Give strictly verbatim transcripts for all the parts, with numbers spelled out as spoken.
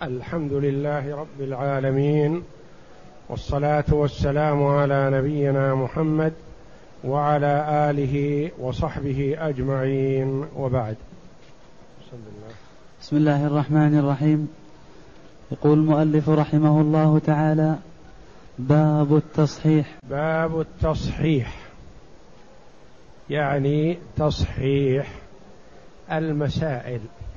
الحمد لله رب العالمين، والصلاة والسلام على نبينا محمد وعلى آله وصحبه أجمعين، وبعد. بسم الله الرحمن الرحيم. يقول المؤلف رحمه الله تعالى: باب التصحيح. باب التصحيح يعني تصحيح المسائل.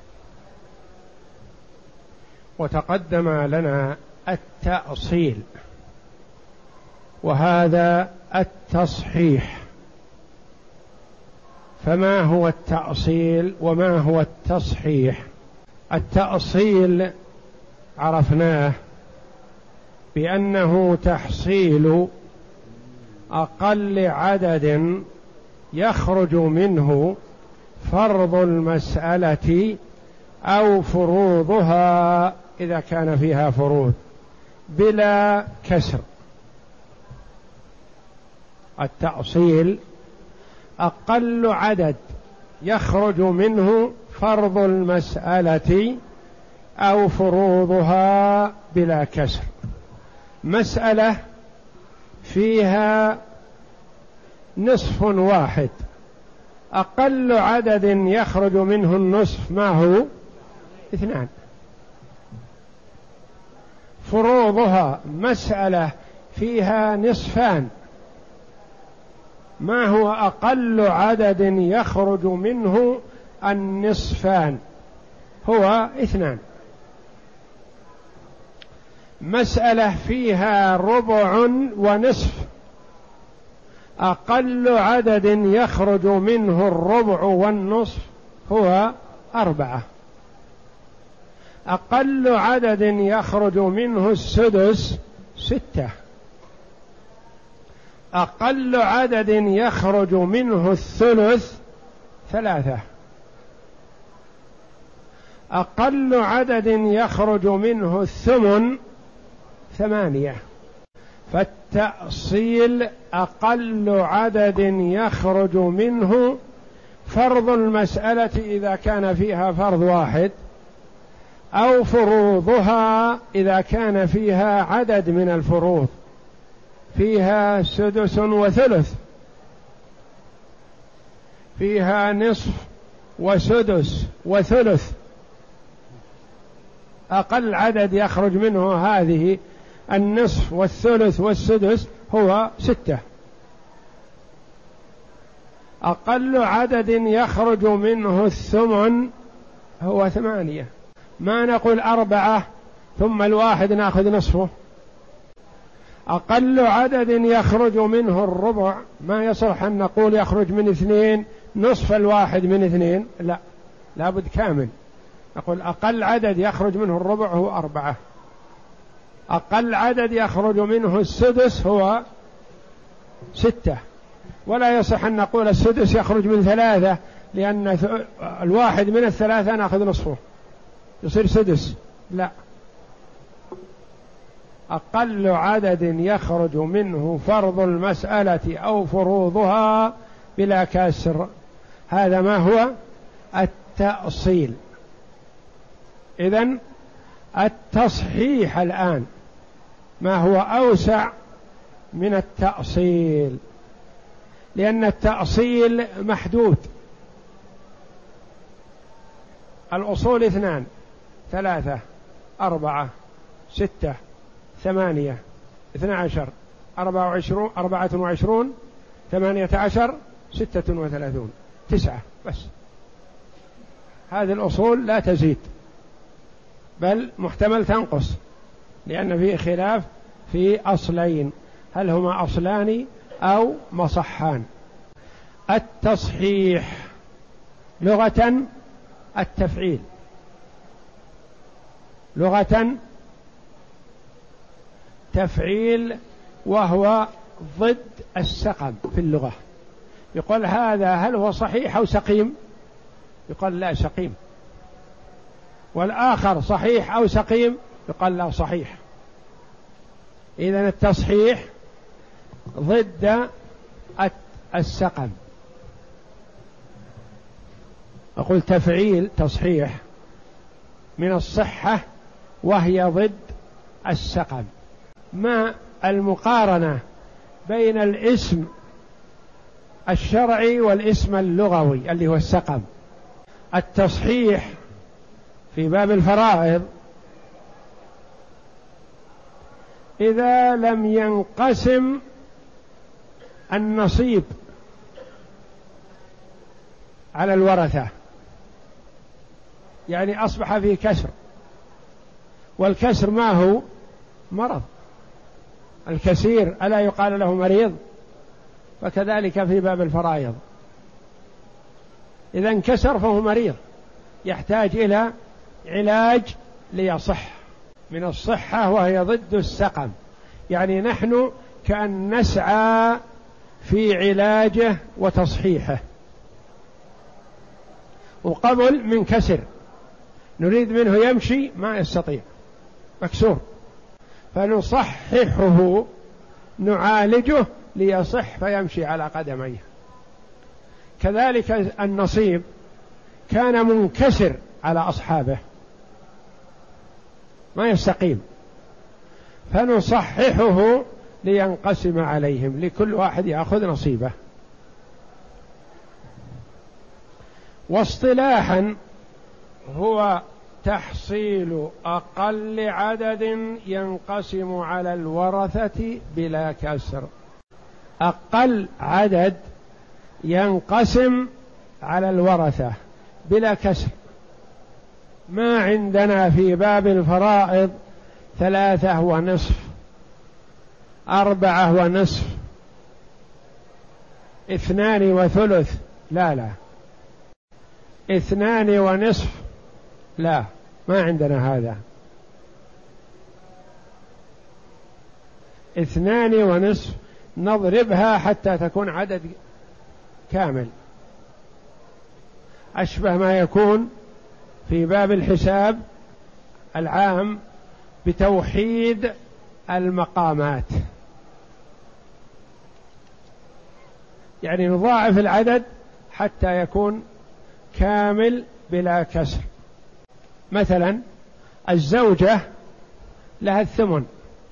وتقدم لنا التأصيل، وهذا التصحيح. فما هو التأصيل وما هو التصحيح؟ التأصيل عرفناه بأنه تحصيل أقل عدد يخرج منه فرض المسألة أو فروضها إذا كان فيها فروض بلا كسر. التأصيل أقل عدد يخرج منه فرض المسألة أو فروضها بلا كسر. مسألة فيها نصف واحد، أقل عدد يخرج منه النصف ما هو؟ اثنان. فروضها مسألة فيها نصفان، ما هو أقل عدد يخرج منه النصفان؟ هو اثنان. مسألة فيها ربع ونصف، أقل عدد يخرج منه الربع والنصف هو أربعة. أقل عدد يخرج منه السدس ستة. أقل عدد يخرج منه الثلث ثلاثة. أقل عدد يخرج منه الثمن ثمانية. فالتأصيل أقل عدد يخرج منه فرض المسألة إذا كان فيها فرض واحد، أو فروضها إذا كان فيها عدد من الفروض، فيها سدس وثلث، فيها نصف وسدس وثلث. أقل عدد يخرج منه هذه النصف والثلث والسدس هو ستة. أقل عدد يخرج منه الثمن هو ثمانية. ما نقول أربعة ثم الواحد نأخذ نصفه. أقل عدد يخرج منه الربع، ما يصح أن نقول يخرج من اثنين نصف الواحد من اثنين، لا، لابد كامل. نقول أقل عدد يخرج منه الربع هو أربعة. أقل عدد يخرج منه السدس هو ستة. ولا يصح أن نقول السدس يخرج من ثلاثة، لأن الواحد من الثلاثة نأخذ نصفه يصير سدس، لا. أقل عدد يخرج منه فرض المسألة أو فروضها بلا كسر، هذا ما هو التأصيل. إذن التصحيح الآن ما هو أوسع من التأصيل، لأن التأصيل محدود. الأصول اثنان، ثلاثة، أربعة، ستة، ثمانية، اثنى عشر، أربعة وعشرون، أربعة وعشرون، ثمانية عشر، ستة وثلاثون، تسعة بس. هذه الأصول لا تزيد، بل محتمل تنقص، لأن فيه خلاف في أصلين، هل هما أصلان أو مصحان. التصحيح لغة التفعيل، لغة تفعيل، وهو ضد السقم في اللغة. يقول هذا هل هو صحيح أو سقيم؟ يقول لا سقيم. والآخر صحيح أو سقيم؟ يقال لا صحيح. إذن التصحيح ضد السقم. أقول تفعيل تصحيح من الصحة وهي ضد السقم. ما المقارنة بين الاسم الشرعي والاسم اللغوي اللي هو السقم؟ التصحيح في باب الفرائض إذا لم ينقسم النصيب على الورثة، يعني أصبح فيه كسر، والكسر ما هو مرض، الكثير ألا يقال له مريض؟ فكذلك في باب الفرائض إذا انكسر فهو مريض يحتاج إلى علاج ليصح، من الصحة وهي ضد السقم، يعني نحن كأن نسعى في علاجه وتصحيحه. وقبل من كسر نريد منه يمشي ما يستطيع مكسور، فنصححه نعالجه ليصح فيمشي على قدميه. كذلك النصيب كان منكسر على أصحابه ما يستقيم، فنصححه لينقسم عليهم، لكل واحد يأخذ نصيبه. واصطلاحا هو تحصيل أقل عدد ينقسم على الورثة بلا كسر. أقل عدد ينقسم على الورثة بلا كسر. ما عندنا في باب الفرائض ثلاثة ونصف، أربعة ونصف، اثنان وثلث، لا لا، اثنان ونصف، لا، ما عندنا هذا. اثنان ونصف نضربها حتى تكون عدد كامل، أشبه ما يكون في باب الحساب العام بتوحيد المقامات، يعني نضاعف العدد حتى يكون كامل بلا كسر. مثلا الزوجة لها الثمن،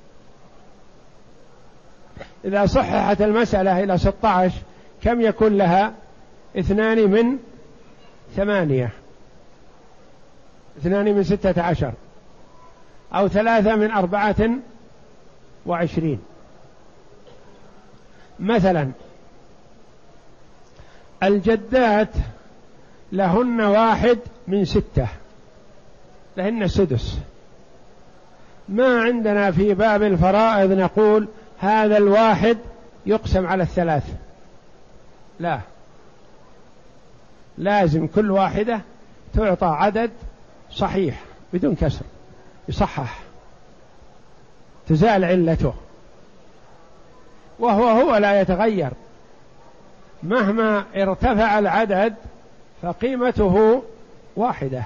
إذا صححت المسألة إلى ستة عشر كم يكون لها؟ اثنان من ثمانية، اثنان من ستة عشر، أو ثلاثة من أربعة وعشرين. مثلا الجدات لهن واحد من ستة، لهن السدس. ما عندنا في باب الفرائض نقول هذا الواحد يقسم على الثلاث، لا، لازم كل واحدة تعطى عدد صحيح بدون كسر، يصحح، تزال علته، وهو هو لا يتغير، مهما ارتفع العدد فقيمته واحدة.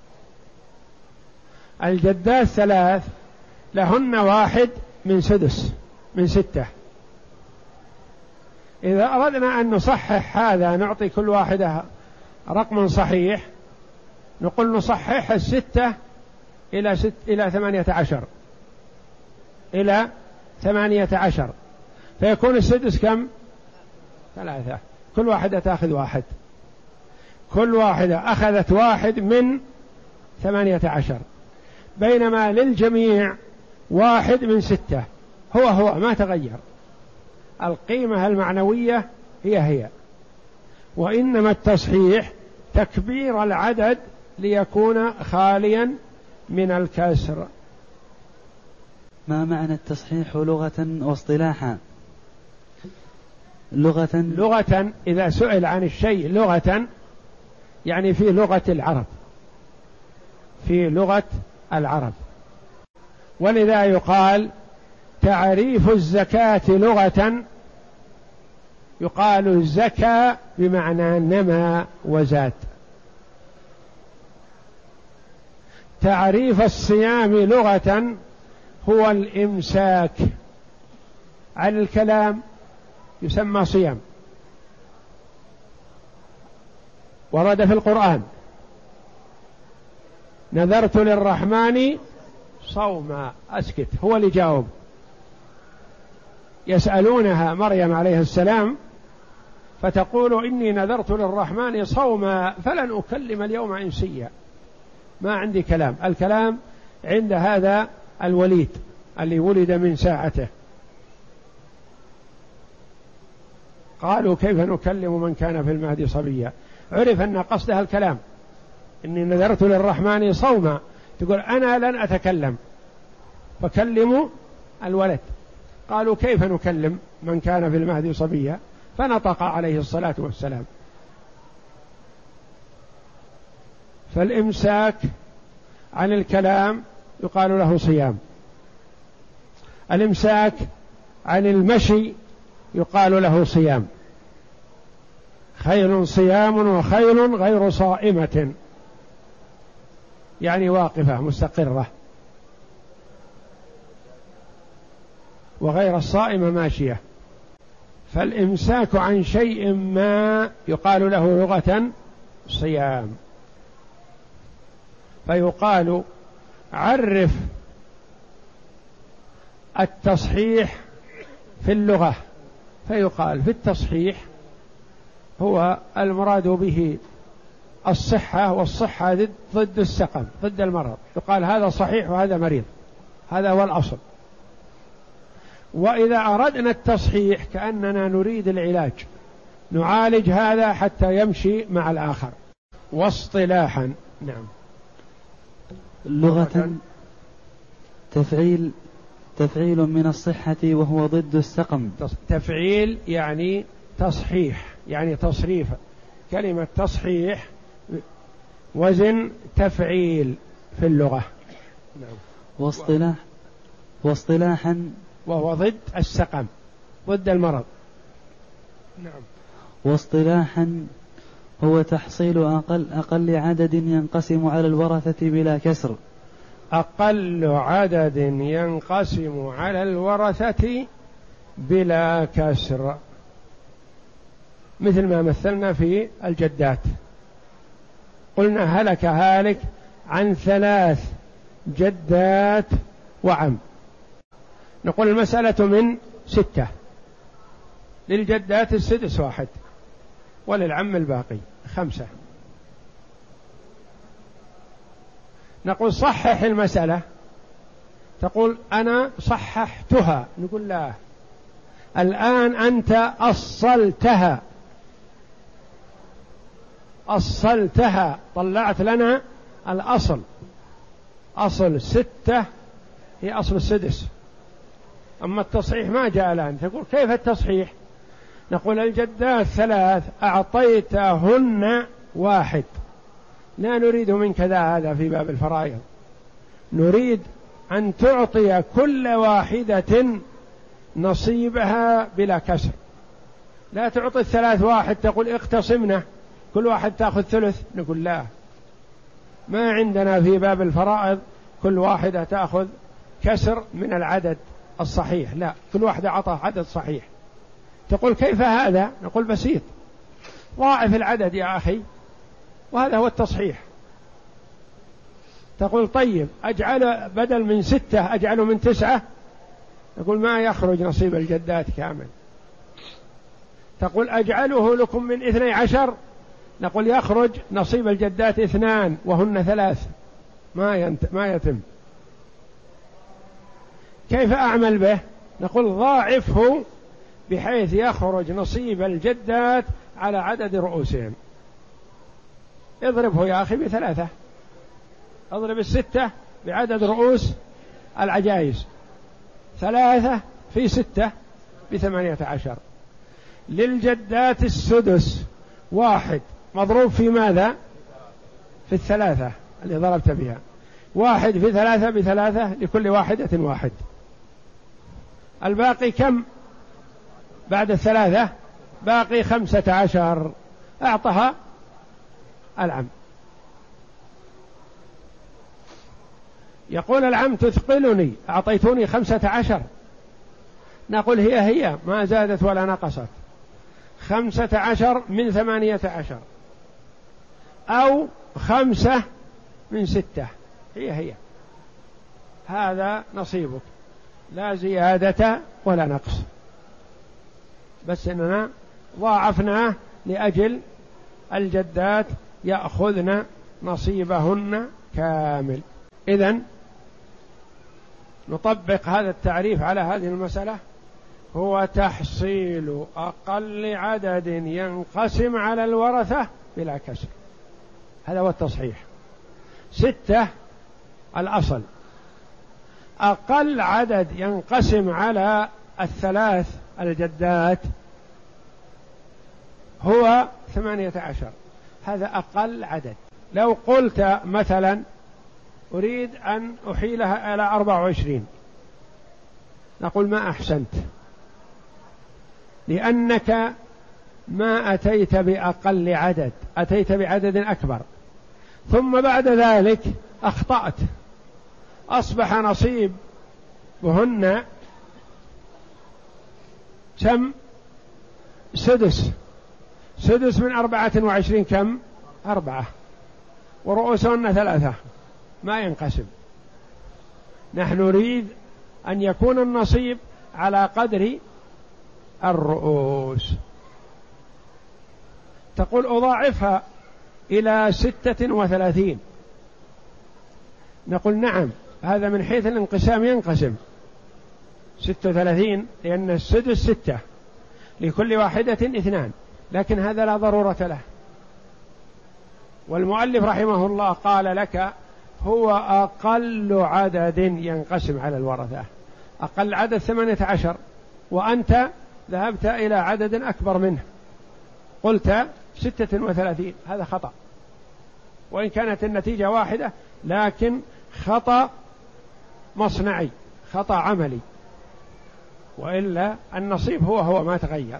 الجدات ثلاث لهن واحد من سدس من ستة. إذا أردنا أن نصحح هذا نعطي كل واحدة رقم صحيح، نقول نصحح الستة إلى ست إلى ثمانية عشر إلى ثمانية عشر، فيكون السدس كم؟ ثلاثة، كل واحدة تأخذ واحد، كل واحدة أخذت واحد من ثمانية عشر، بينما للجميع واحد من ستة، هو هو ما تغير، القيمة المعنوية هي هي، وإنما التصحيح تكبير العدد ليكون خاليا من الكسر. ما معنى التصحيح لغة واصطلاحا؟ لغة لغة إذا سئل عن الشيء لغة يعني في لغة العرب، في لغة العرب، ولذا يقال تعريف الزكاة لغة يقال زكى بمعنى نمى وزاد. تعريف الصيام لغة هو الإمساك عن الكلام، يسمى صيام، ورد في القرآن نذرت للرحمن صوما. أسكت، هو اللي جاوب. يسألونها مريم عليه السلام فتقول إني نذرت للرحمن صوما فلن أكلم اليوم إنسيا. ما عندي كلام، الكلام عند هذا الوليد اللي ولد من ساعته. قالوا كيف نكلم من كان في المهد صبيا. عرف أن قصدها الكلام، إني نذرت للرحمن صوما، تقول أنا لن أتكلم فكلموا الولد. قالوا كيف نكلم من كان في المهد صبيا، فنطق عليه الصلاة والسلام. فالإمساك عن الكلام يقال له صيام، الإمساك عن المشي يقال له صيام. خيل صيام وخيل غير صائمة، يعني واقفة مستقرة، وغير الصائمة ماشية. فالإمساك عن شيء ما يقال له لغة صيام. فيقال عرف التصحيح في اللغة، فيقال في التصحيح هو المراد به الصحة، والصحة ضد, ضد السقم، ضد المرض. يقال هذا صحيح وهذا مريض، هذا هو الأصل. وإذا أردنا التصحيح كأننا نريد العلاج، نعالج هذا حتى يمشي مع الآخر. واصطلاحا نعم لغة تفعيل تفعيل من الصحة وهو ضد السقم. تفعيل يعني تصحيح، يعني تصريف. كلمة تصحيح وزن تفعيل في اللغة. نعم. واصطلاح واصطلاحا وهو ضد السقم، ضد المرض. نعم. واصطلاحا هو تحصيل أقل أقل عدد ينقسم على الورثة بلا كسر. أقل عدد ينقسم على الورثة بلا كسر، مثل ما مثلنا في الجدات. قلنا هلك هالك عن ثلاث جدات وعم، نقول المسألة من ستة، للجدات السدس واحد، وللعم الباقي خمسة. نقول صحح المسألة، تقول أنا صححتها، نقول لا، الآن أنت أصلتها، أصلتها، طلعت لنا الأصل. أصل ستة هي أصل السدس، أما التصحيح ما جاء الآن. تقول كيف التصحيح؟ نقول الجدات ثلاث أعطيتهن واحد، لا نريد منك هذا في باب الفرائض، نريد أن تعطي كل واحدة نصيبها بلا كسر. لا تعطي الثلاث واحد تقول اقتصمنا كل واحد تأخذ ثلث، نقول لا، ما عندنا في باب الفرائض كل واحدة تأخذ كسر من العدد الصحيح، لا، كل واحدة عطى عدد صحيح. تقول كيف هذا؟ نقول بسيط، ضاعف العدد يا أخي، وهذا هو التصحيح. تقول طيب أجعل بدل من ستة أجعله من تسعة، نقول ما يخرج نصيب الجدات كامل. تقول أجعله لكم من اثني عشر، نقول يخرج نصيب الجدات اثنان وهن ثلاث، ما ينت... ما يتم. كيف أعمل به؟ نقول ضاعفه بحيث يخرج نصيب الجدات على عدد رؤوسهم. اضربه يا أخي بثلاثة، اضرب الستة بعدد رؤوس العجائز، ثلاثة في ستة بثمانية عشر. للجدات السدس واحد مضروب في ماذا؟ في الثلاثة اللي ضربت بها، واحد في ثلاثة بثلاثة، لكل واحدة واحد. الباقي كم بعد الثلاثة؟ باقي خمسة عشر، أعطها العم. يقول العم تثقلني، أعطيتوني خمسة عشر، نقول هي هي ما زادت ولا نقصت، خمسة عشر من ثمانية عشر أو خمسة من ستة، هي هي، هذا نصيبك، لا زيادة ولا نقص، بس إننا ضاعفناه لأجل الجدات يأخذن نصيبهن كامل. إذن نطبق هذا التعريف على هذه المسألة: هو تحصيل أقل عدد ينقسم على الورثة بلا كسر. هذا هو التصحيح. ستة الأصل، أقل عدد ينقسم على الثلاث الجدات هو ثمانية عشر، هذا أقل عدد. لو قلت مثلا أريد أن أحيلها إلى أربعة وعشرين، نقول ما أحسنت، لأنك ما أتيت بأقل عدد، أتيت بعدد أكبر، ثم بعد ذلك أخطأت، أصبح نصيبهن كم؟ سدس. سدس من أربعة وعشرين كم؟ أربعة، ورؤوسهن ثلاثة، ما ينقسم. نحن نريد أن يكون النصيب على قدر الرؤوس. تقول أضاعفها إلى ستة وثلاثين، نقول نعم، هذا من حيث الانقسام ينقسم ستة وثلاثين، لأن السدس ستة، لكل واحدة اثنان، لكن هذا لا ضرورة له. والمؤلف رحمه الله قال لك هو أقل عدد ينقسم على الورثة، أقل عدد ثمانية عشر، وأنت ذهبت إلى عدد أكبر منه، قلت ستة وثلاثين، هذا خطأ، وإن كانت النتيجة واحدة لكن خطأ مصنعي، خطأ عملي، وإلا النصيب هو هو ما تغير.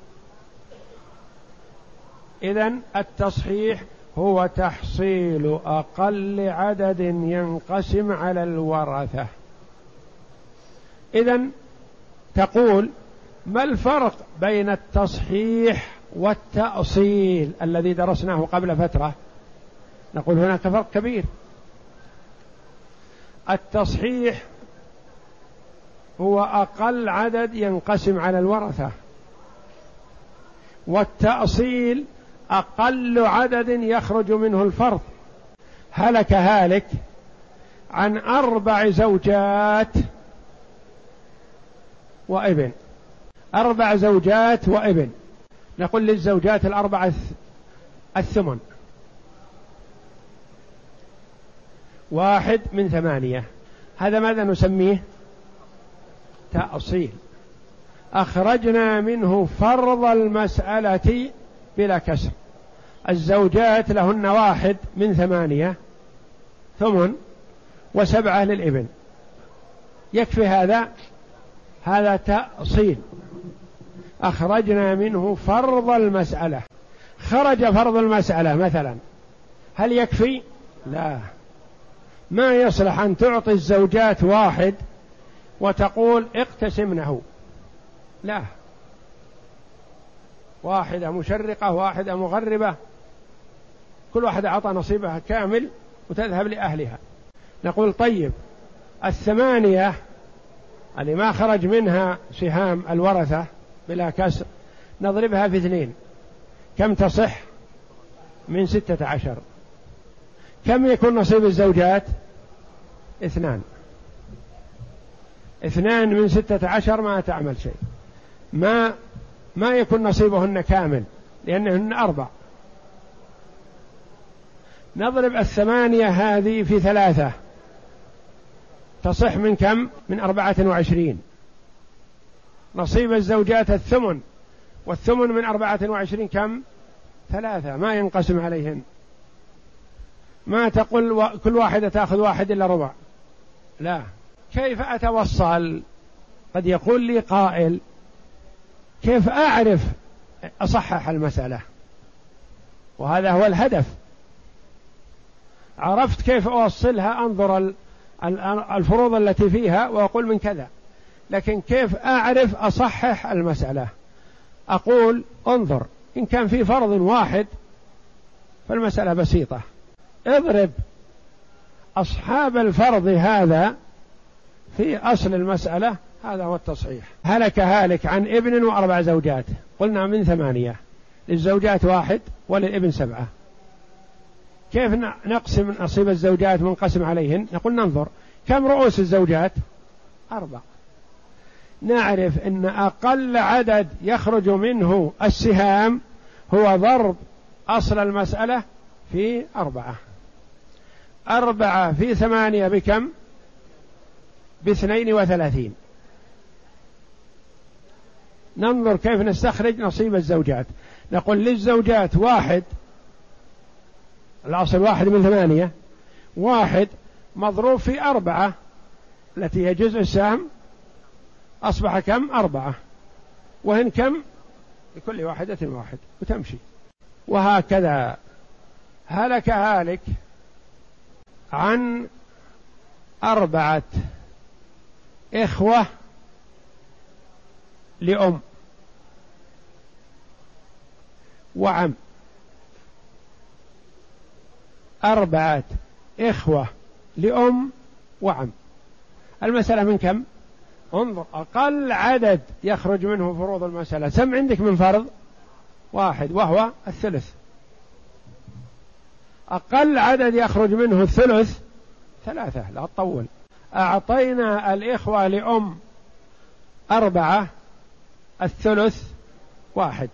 إذن التصحيح هو تحصيل أقل عدد ينقسم على الورثة. إذن تقول ما الفرق بين التصحيح والتأصيل الذي درسناه قبل فترة؟ نقول هناك فرق كبير. التصحيح هو أقل عدد ينقسم على الورثة، والتأصيل أقل عدد يخرج منه الفرض. هلك هالك عن أربع زوجات وابن، أربع زوجات وابن، نقول للزوجات الأربعة الثمن، واحد من ثمانية، هذا ماذا نسميه؟ تأصيل. أخرجنا منه فرض المسألة بلا كسر. الزوجات لهن واحد من ثمانية ثمن، وسبعة للابن، يكفي هذا؟ هذا تأصيل. أخرجنا منه فرض المسألة. خرج فرض المسألة مثلا، هل يكفي؟ لا، ما يصلح أن تعطي الزوجات واحد وتقول اقتسمنه، لا، واحدة مشرقة واحدة مغربة، كل واحدة أعطى نصيبها كامل وتذهب لأهلها. نقول طيب الثمانية اللي ما خرج منها سهام الورثة بلا كسر نضربها في اثنين، كم تصح؟ من ستة عشر. كم يكون نصيب الزوجات؟ اثنان. اثنان من ستة عشر ما تعمل شيء، ما ما يكون نصيبهن كامل لأنهن أربع. نضرب الثمانية هذه في ثلاثة، تصح من كم؟ من أربعة وعشرين. نصيب الزوجات الثمن، والثمن من أربعة وعشرين كم؟ ثلاثة، ما ينقسم عليهن. ما تقول و... كل واحدة تأخذ واحد إلا ربع، لا. كيف أتوصل؟ قد يقول لي قائل كيف أعرف أصحح المسألة؟ وهذا هو الهدف. عرفت كيف أوصلها، أنظر الفروض التي فيها وأقول من كذا، لكن كيف أعرف أصحح المسألة؟ أقول انظر، إن كان في فرض واحد فالمسألة بسيطة، اضرب أصحاب الفرض هذا في أصل المسألة، هذا هو التصحيح. هلك هالك عن ابن وأربع زوجات، قلنا من ثمانية، للزوجات واحد وللابن سبعة. كيف نقسم نصيب الزوجات منقسم عليهن؟ نقول ننظر كم رؤوس الزوجات؟ أربع. نعرف أن أقل عدد يخرج منه السهام هو ضرب أصل المسألة في أربعة. أربعة في ثمانية بكم؟ باثنين وثلاثين. ننظر كيف نستخرج نصيب الزوجات. نقول للزوجات واحد، الأصل واحد من ثمانية، واحد مضروب في أربعة التي هي جزء السهم، أصبح كم؟ أربعة، وهن كم؟ لكل واحدة واحد، وتمشي. وهكذا هلك هالك عن أربعة إخوة لأم وعم. أربعة إخوة لأم وعم. المسألة من كم؟ انظر أقل عدد يخرج منه فروض المسألة. سم عندك من فرض واحد وهو الثلث. أقل عدد يخرج منه الثلث ثلاثة، لا تطول. أعطينا الإخوة لأم أربعة، الثلث واحد،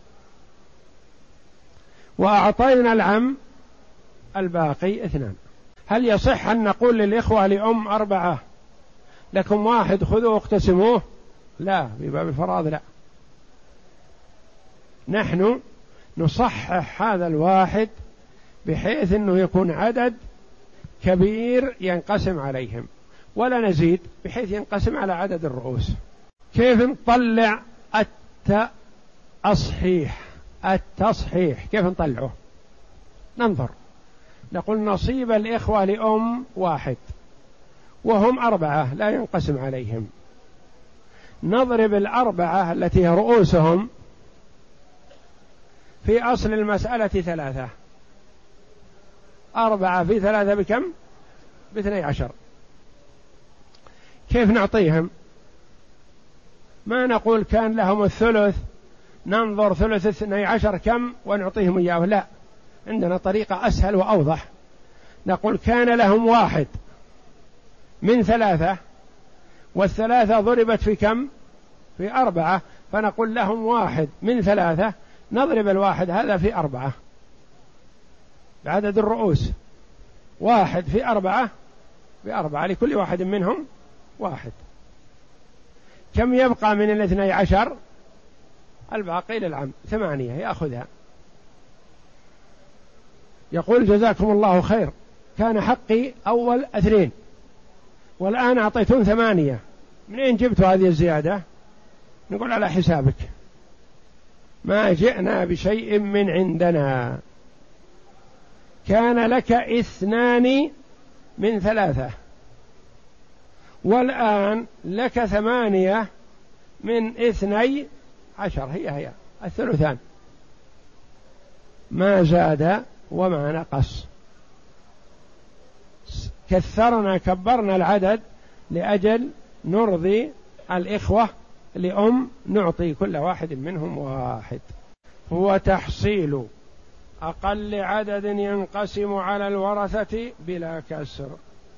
وأعطينا العم الباقي اثنان. هل يصح أن نقول للإخوة لأم أربعة لكم واحد خذوا واقتسموه؟ لا، بباب الفرائض لا. نحن نصحح هذا الواحد بحيث أنه يكون عدد كبير ينقسم عليهم، ولا نزيد بحيث ينقسم على عدد الرؤوس. كيف نطلع التصحيح؟ التصحيح كيف نطلعه؟ ننظر، نقول نصيب الإخوة لأم واحد وهم أربعة لا ينقسم عليهم. نضرب الأربعة التي هي رؤوسهم في أصل المسألة ثلاثة. أربعة في ثلاثة بكم؟ باثني عشر. كيف نعطيهم؟ ما نقول كان لهم الثلث ننظر ثلث اثني عشر كم ونعطيهم إياه، لا، عندنا طريقة أسهل وأوضح. نقول كان لهم واحد من ثلاثة، والثلاثة ضربت في كم؟ في أربعة، فنقول لهم واحد من ثلاثة، نضرب الواحد هذا في أربعة بعدد الرؤوس، واحد في أربعة بأربعة، لكل واحد منهم واحد. كم يبقى من الاثني عشر؟ الباقي للعم ثمانية يأخذها. يقول جزاكم الله خير، كان حقي أول اثنين والآن أعطيتون ثمانية، منين جبتوا هذه الزيادة؟ نقول على حسابك، ما جئنا بشيء من عندنا. كان لك اثنان من ثلاثة والآن لك ثمانية من اثني عشر، هي هي الثلثان، ما زاد وما نقص. كثرنا كبرنا العدد لأجل نرضي الإخوة لأم، نعطي كل واحد منهم واحد. هو تحصيل أقل عدد ينقسم على الورثة بلا كسر.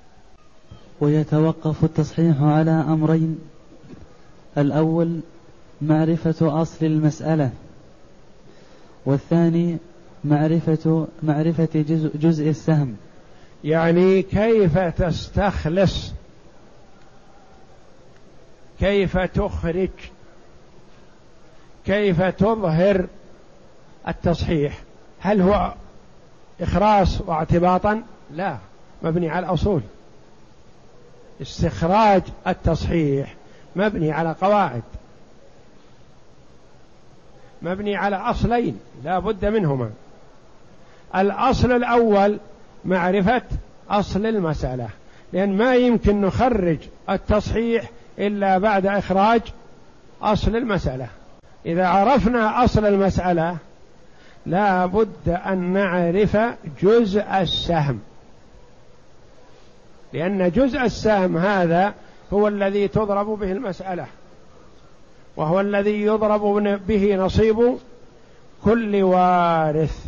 ويتوقف التصحيح على أمرين: الأول معرفة أصل المسألة، والثاني معرفة معرفة جزء, جزء السهم. يعني كيف تستخلص، كيف تخرج، كيف تظهر التصحيح. هل هو إخراص واعتباطا؟ لا، مبني على الأصول. استخراج التصحيح مبني على قواعد، مبني على أصلين لا بد منهما. الأصل الأول معرفة أصل المسألة، لأن ما يمكن نخرج التصحيح إلا بعد إخراج أصل المسألة. إذا عرفنا أصل المسألة لا بد أن نعرف جزء السهم، لأن جزء السهم هذا هو الذي تضرب به المسألة، وهو الذي يضرب به نصيب كل وارث.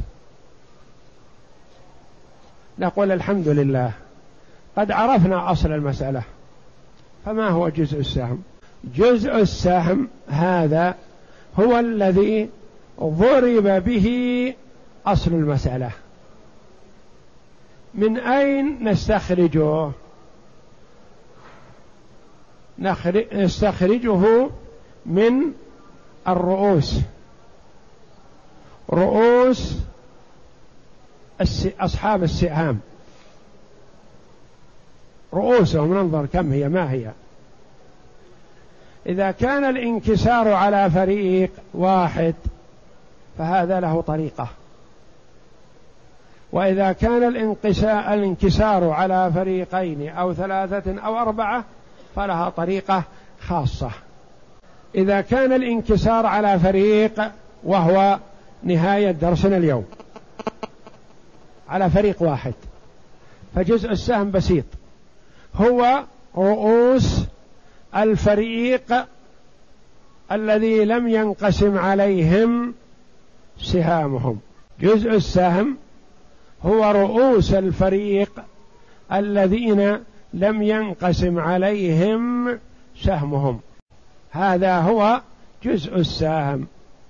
نقول الحمد لله قد عرفنا أصل المسألة. فما هو جزء السهم؟ جزء السهم هذا هو الذي ضرب به أصل المسألة. من أين نستخرجه؟ نستخرجه من الرؤوس، رؤوس أصحاب السهام، رؤوسهم ننظر كم هي ما هي. إذا كان الانكسار على فريق واحد فهذا له طريقة، وإذا كان الانكسار على فريقين أو ثلاثة أو أربعة فلها طريقة خاصة. إذا كان الانكسار على فريق، وهو نهاية درسنا اليوم، على فريق واحد، فجزء السهم بسيط، هو رؤوس الفريق الذي لم ينقسم عليهم سهامهم. جزء السهم هو رؤوس الفريق الذين لم ينقسم عليهم سهمهم، هذا هو جزء السهم.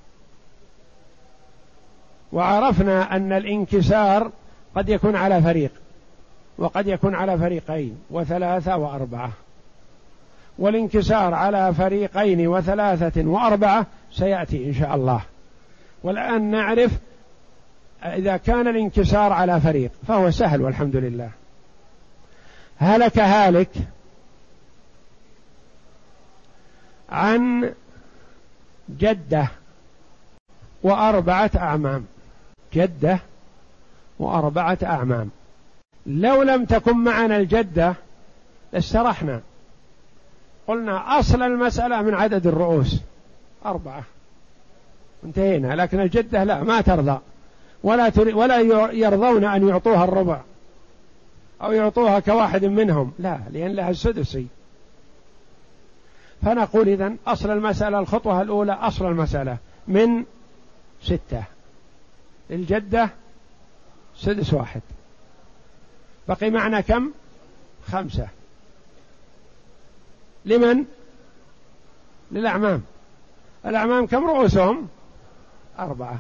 وعرفنا أن الانكسار قد يكون على فريق، وقد يكون على فريقين وثلاثة وأربعة، والانكسار على فريقين وثلاثة وأربعة سيأتي إن شاء الله. والآن نعرف إذا كان الانكسار على فريق فهو سهل والحمد لله. هلك هالك عن جدة وأربعة أعمام، جدة وأربعة أعمام. لو لم تكن معنا الجدة استرحنا، قلنا أصل المسألة من عدد الرؤوس أربعة انتهينا، لكن الجدة لا، ما ترضى ولا ولا يرضون أن يعطوها الربع أو يعطوها كواحد منهم، لا، لأن لها السدسي. فنقول إذن أصل المسألة، الخطوة الأولى أصل المسألة من ستة، الجدة سدس واحد، بقي معنا كم؟ خمسة. لمن؟ للأعمام. الأعمام كم رؤوسهم؟ أربعة.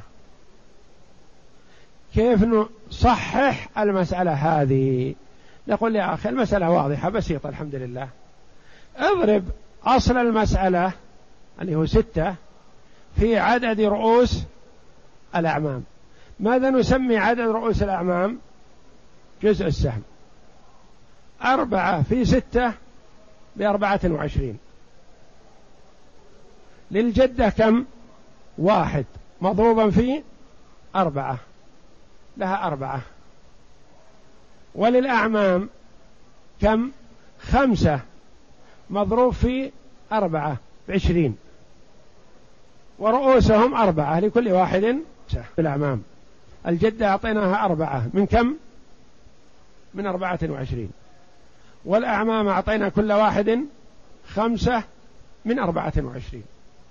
كيف نصحح المسألة هذه؟ نقول يا أخي المسألة واضحة بسيطة الحمد لله، اضرب أصل المسألة اللي هو ستة في عدد رؤوس الأعمام. ماذا نسمي عدد رؤوس الأعمام؟ جزء السهم. أربعة في ستة بأربعة وعشرين. للجدة كم؟ واحد مضروبا في أربعة، لها أربعة. وللأعمام كم؟ خمسة مضروب في أربعة بعشرين، ورؤوسهم أربعة لكل واحد سهم. الأعمام الجدة أعطيناها أربعة من كم؟ من أربعة وعشرين، والأعمام أعطينا كل واحد خمسة من أربعة وعشرين.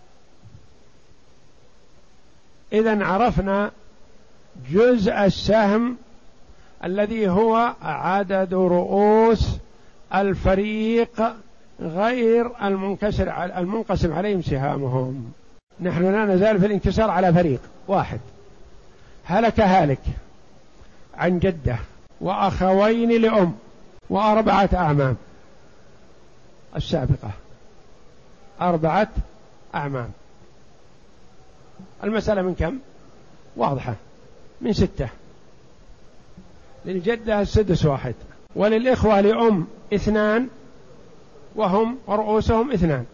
إذن عرفنا جزء السهم الذي هو عدد رؤوس الفريق غير المنكسر المنقسم عليهم سهامهم. نحن لا نزال في الانكسار على فريق واحد. هلك هالك عن جدة وأخوين لأم وأربعة أعمام، السابقة أربعة أعمام. المسألة من كم؟ واضحة، من ستة. للجدة السدس واحد، وللإخوة لأم اثنان وهم ورؤوسهم اثنان.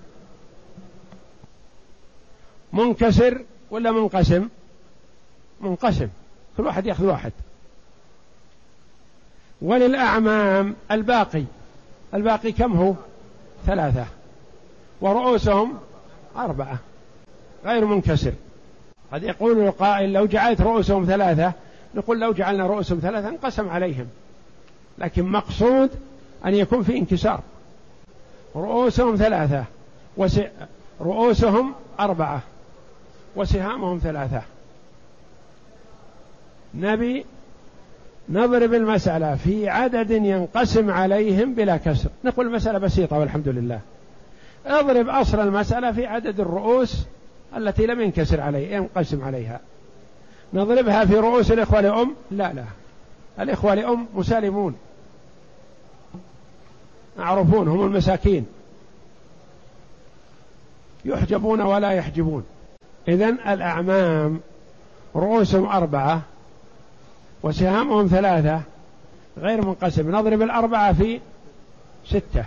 منكسر ولا منقسم؟ منقسم، كل واحد يأخذ واحد. وللأعمام الباقي، الباقي كم هو؟ ثلاثة، ورؤوسهم أربعة غير منكسر. قد يقول القائل لو جعلت رؤوسهم ثلاثة، نقول لو جعلنا رؤوسهم ثلاثة انقسم عليهم، لكن مقصود أن يكون في انكسار. رؤوسهم ثلاثة وس... رؤوسهم أربعة وسهامهم ثلاثة. نبي نضرب المسألة في عدد ينقسم عليهم بلا كسر، نقول المسألة بسيطة والحمد لله. اضرب أصل المسألة في عدد الرؤوس التي لم ينكسر عليه ينقسم عليها. نضربها في رؤوس الإخوة لأم؟ لا لا، الإخوة لأم مسالمون معروفون، هم المساكين يحجبون ولا يحجبون. إذن الأعمام رؤوسهم أربعة وسهامهم ثلاثة غير منقسم، نضرب الأربعة في ستة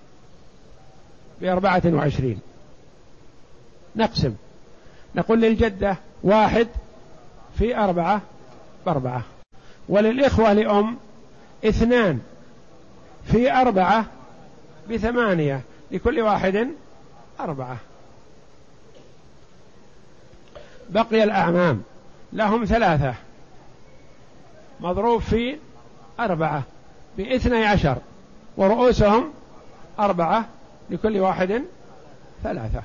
بأربعة وعشرين، نقسم، نقول للجدة واحد في أربعة بأربعة، وللإخوة لأم اثنان في أربعة بثمانية، لكل واحد أربعة. بقي الأعمام لهم ثلاثة مضروب في أربعة باثني عشر، ورؤوسهم أربعة لكل واحد ثلاثة.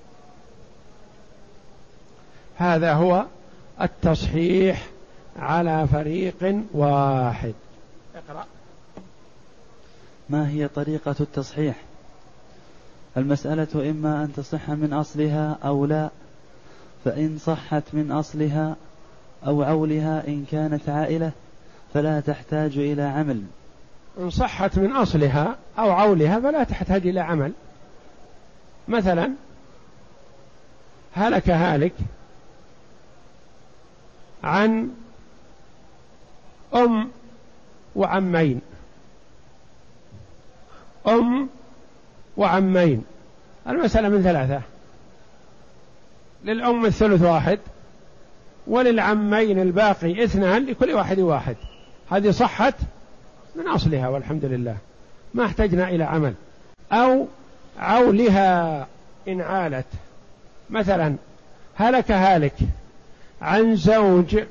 هذا هو التصحيح على فريق واحد. اقرأ. ما هي طريقة التصحيح؟ المسألة إما أن تصح من أصلها أو لا، فإن صحت من أصلها أو عولها إن كانت عائلة فلا تحتاج إلى عمل. إن صحت من أصلها أو عولها فلا تحتاج إلى عمل. مثلا هلك هالك عن أم وعمين، أم وعمين، المسألة من ثلاثة، للأم الثلث واحد وللعمين الباقي اثنان لكل واحد واحد. هذه صحت من أصلها والحمد لله، ما احتجنا إلى عمل. أو عولها إن عالت، مثلا هلك هالك عن زوج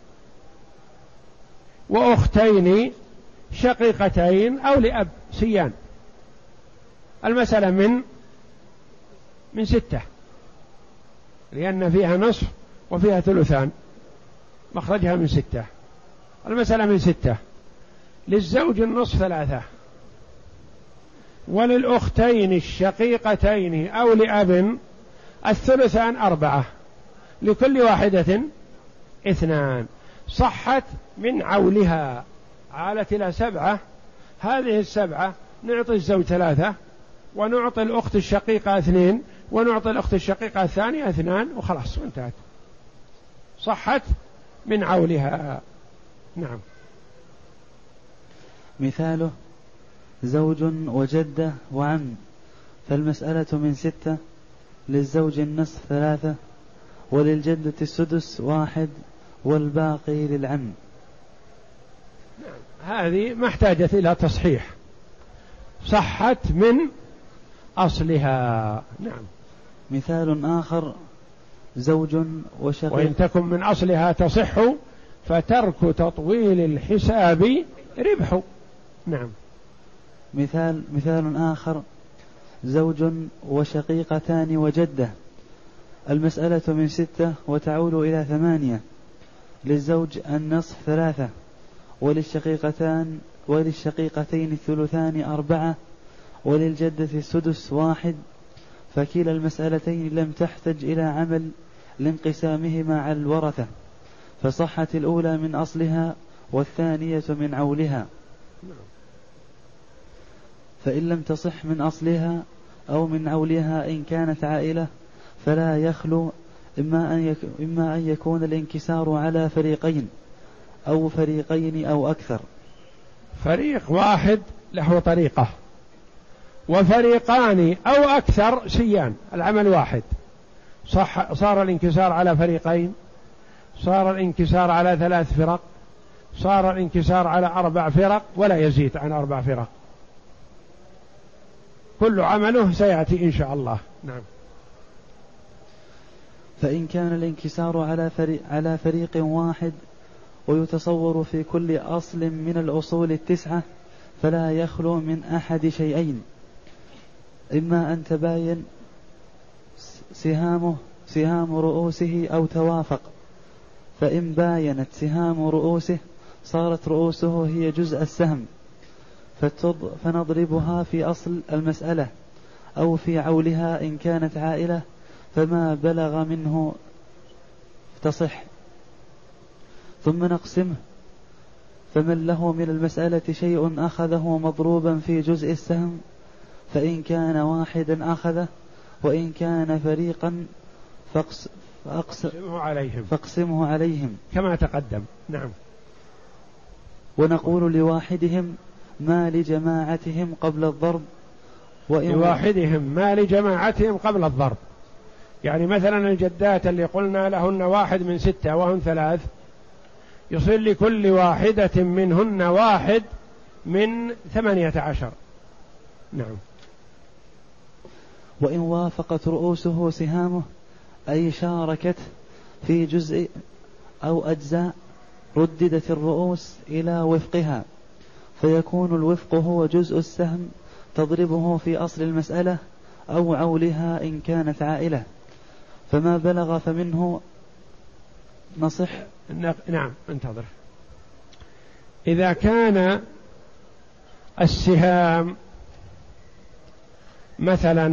وأختين شقيقتين أو لأب سيان، المسألة من من ستة، لأن فيها نصف وفيها ثلثان، مخرجها من ستة، المسألة من ستة. للزوج النصف ثلاثة، وللأختين الشقيقتين أو لأب الثلثان أربعة، لكل واحدة اثنان. صحت من عولها، عالت إلى سبعة، هذه السبعة نعطي الزوج ثلاثة ونعطي الأخت الشقيقة اثنين ونعطي الأخت الشقيقة الثانية اثنان وخلاص وانتهت، صحت من عولها. نعم. مثاله زوج وجدة وعم، فالمسألة من ستة، للزوج النصف ثلاثة، وللجدة السدس واحد، والباقي للعم. نعم. هذه ما احتاجت إلى تصحيح، صحت من أصلها. نعم. مثال آخر زوج وشقيق، وإن تكن من أصلها تصح فترك تطويل الحساب ربح. نعم. مثال مثال آخر زوج وشقيقتان وجدة، المسألة من ستة وتعود إلى ثمانية، للزوج النصف ثلاثة، وللشقيقتان وللشقيقتين الثلثان أربعة، وللجدة السدس واحد، فكلا المسألتين لم تحتج إلى عمل لانقسامهما على الورثة، فصحت الأولى من أصلها والثانية من عولها. فإن لم تصح من أصلها أو من عولها إن كانت عائلة فلا يخلو إما أن, يك إما أن يكون الانكسار على فريقين أو فريقين أو أكثر. فريق واحد له طريقة، وفريقان أو أكثر سيان، العمل واحد. صح، صار الانكسار على فريقين، صار الانكسار على ثلاث فرق، صار الانكسار على أربع فرق ولا يزيد عن أربع فرق، كل عمله سيأتي إن شاء الله. نعم. فإن كان الانكسار على فريق, على فريق واحد ويتصور في كل أصل من, من الأصول التسعة فلا يخلو من أحد شيئين: إما أن تباين سهامه سهام رؤوسه أو توافق، فإن باينت سهام رؤوسه صارت رؤوسه هي جزء السهم فنضربها في أصل المسألة أو في عولها إن كانت عائلة، فما بلغ منه تصح، ثم نقسمه، فمن له من المسألة شيء أخذه مضروبا في جزء السهم، فإن كان واحدا أخذه، وإن كان فريقا فاقس فاقسمه عليهم. فاقسمه عليهم كما تقدم. نعم. ونقول لواحدهم ما لجماعتهم قبل الضرب، وإن لواحدهم ما لجماعتهم قبل الضرب، يعني مثلا الجدات اللي قلنا لهن واحد من ستة وهن ثلاث، يصير لكل واحدة منهن واحد من ثمانية عشر. نعم. وإن وافقت رؤوسه سهامه أي شاركت في جزء أو أجزاء رددت الرؤوس إلى وفقها، فيكون الوفق هو جزء السهم تضربه في أصل المسألة أو عولها إن كانت عائلة، فما بلغ فمنه نصح. نعم. انتظر. إذا كان السهام مثلا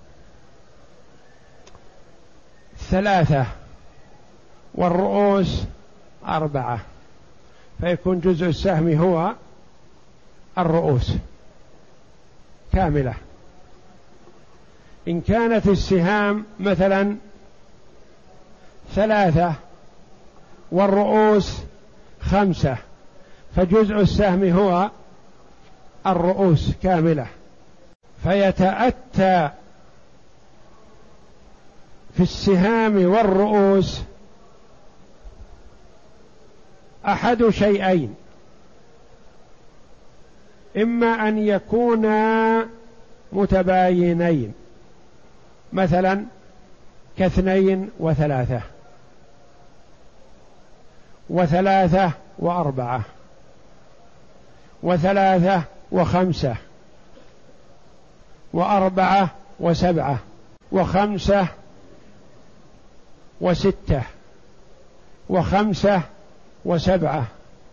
ثلاثة والرؤوس أربعة، فيكون جزء السهم هو الرؤوس كاملة. إن كانت السهام مثلا ثلاثة والرؤوس خمسة، فجزء السهم هو الرؤوس كاملة. فيتأتى في السهام والرؤوس أحد شيئين، إما أن يكونا متباينين، مثلا كاثنين وثلاثة، وثلاثة وأربعة، وثلاثة وخمسة، وأربعة وسبعة، وخمسة وستة، وخمسة وسبعة،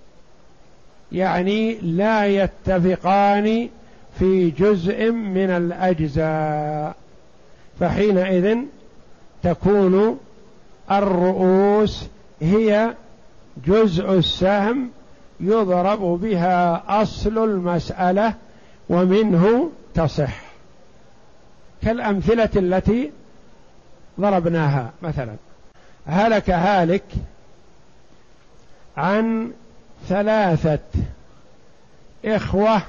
يعني لا يتفقان في جزء من الأجزاء، فحينئذ تكون الرؤوس هي جزء السهم يضرب بها أصل المسألة ومنه تصح، كالأمثلة التي ضربناها. مثلا هلك هالك عن ثلاثة إخوة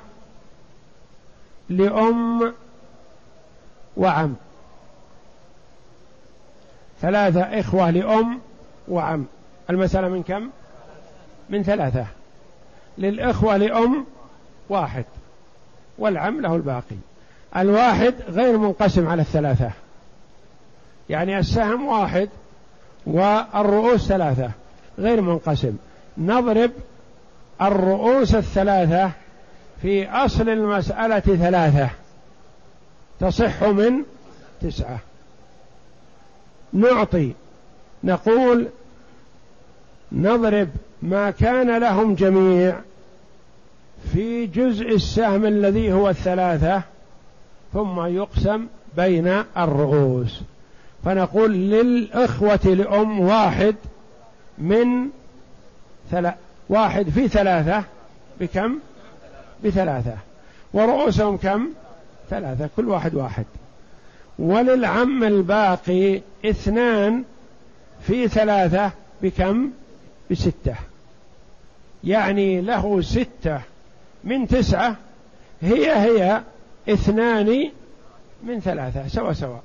لأم وعم، ثلاثة إخوة لأم وعم، المسألة من كم؟ من ثلاثة. للإخوة لأم واحد والعم له الباقي. الواحد غير منقسم على الثلاثة، يعني السهم واحد والرؤوس ثلاثة غير منقسم. نضرب الرؤوس الثلاثة في أصل المسألة ثلاثة تصح من تسعة. نعطي نقول نضرب ما كان لهم جميع في جزء السهم الذي هو الثلاثة، ثم يقسم بين الرؤوس، فنقول للإخوة لأم واحد من ثلا... واحد في ثلاثة بكم؟ بثلاثة، ورؤوسهم كم؟ ثلاثة، كل واحد واحد. وللعم الباقي اثنان في ثلاثة بكم؟ بستة، يعني له ستة من تسعة هي هي اثنان من ثلاثة سوا سوا.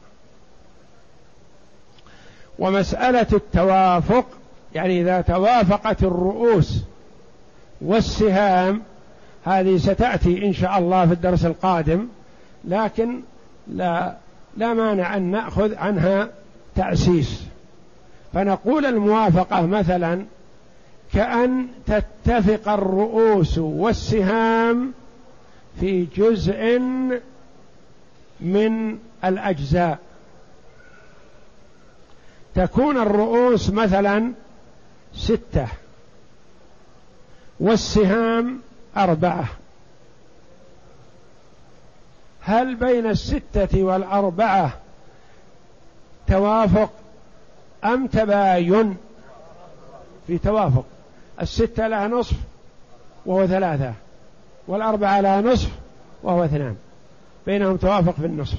ومسألة التوافق، يعني إذا توافقت الرؤوس والسهام، هذه ستأتي إن شاء الله في الدرس القادم، لكن لا, لا مانع أن نأخذ عنها تأسيس. فنقول الموافقة مثلا كأن تتفق الرؤوس والسهام في جزء من الأجزاء، تكون الرؤوس مثلا ستة والسهام أربعة، هل بين الستة والأربعة توافق أم تباين؟ في توافق، الستة لها نصف وهو ثلاثة، والأربعة لها نصف وهو اثنان، بينهم توافق في النصف.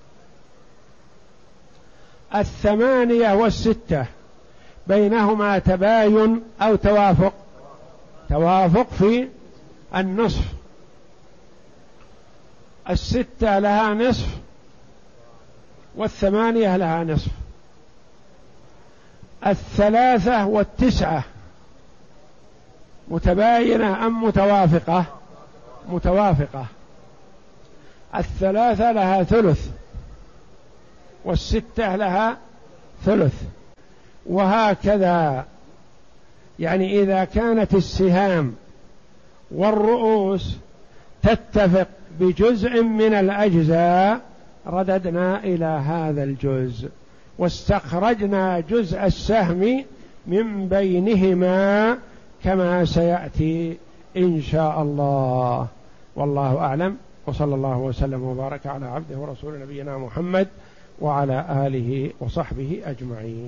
الثمانية والستة بينهما تباين أو توافق؟ توافق في النصف، الستة لها نصف والثمانية لها نصف. الثلاثة والتسعة متباينة أم متوافقة؟ متوافقة، الثلاثة لها ثلث والستة لها ثلث، وهكذا. يعني إذا كانت السهام والرؤوس تتفق بجزء من الأجزاء رددنا إلى هذا الجزء واستخرجنا جزء السهم من بينهما كما سيأتي إن شاء الله. والله أعلم، وصلى الله وسلم وبارك على عبده ورسول نبينا محمد وعلى آله وصحبه أجمعين.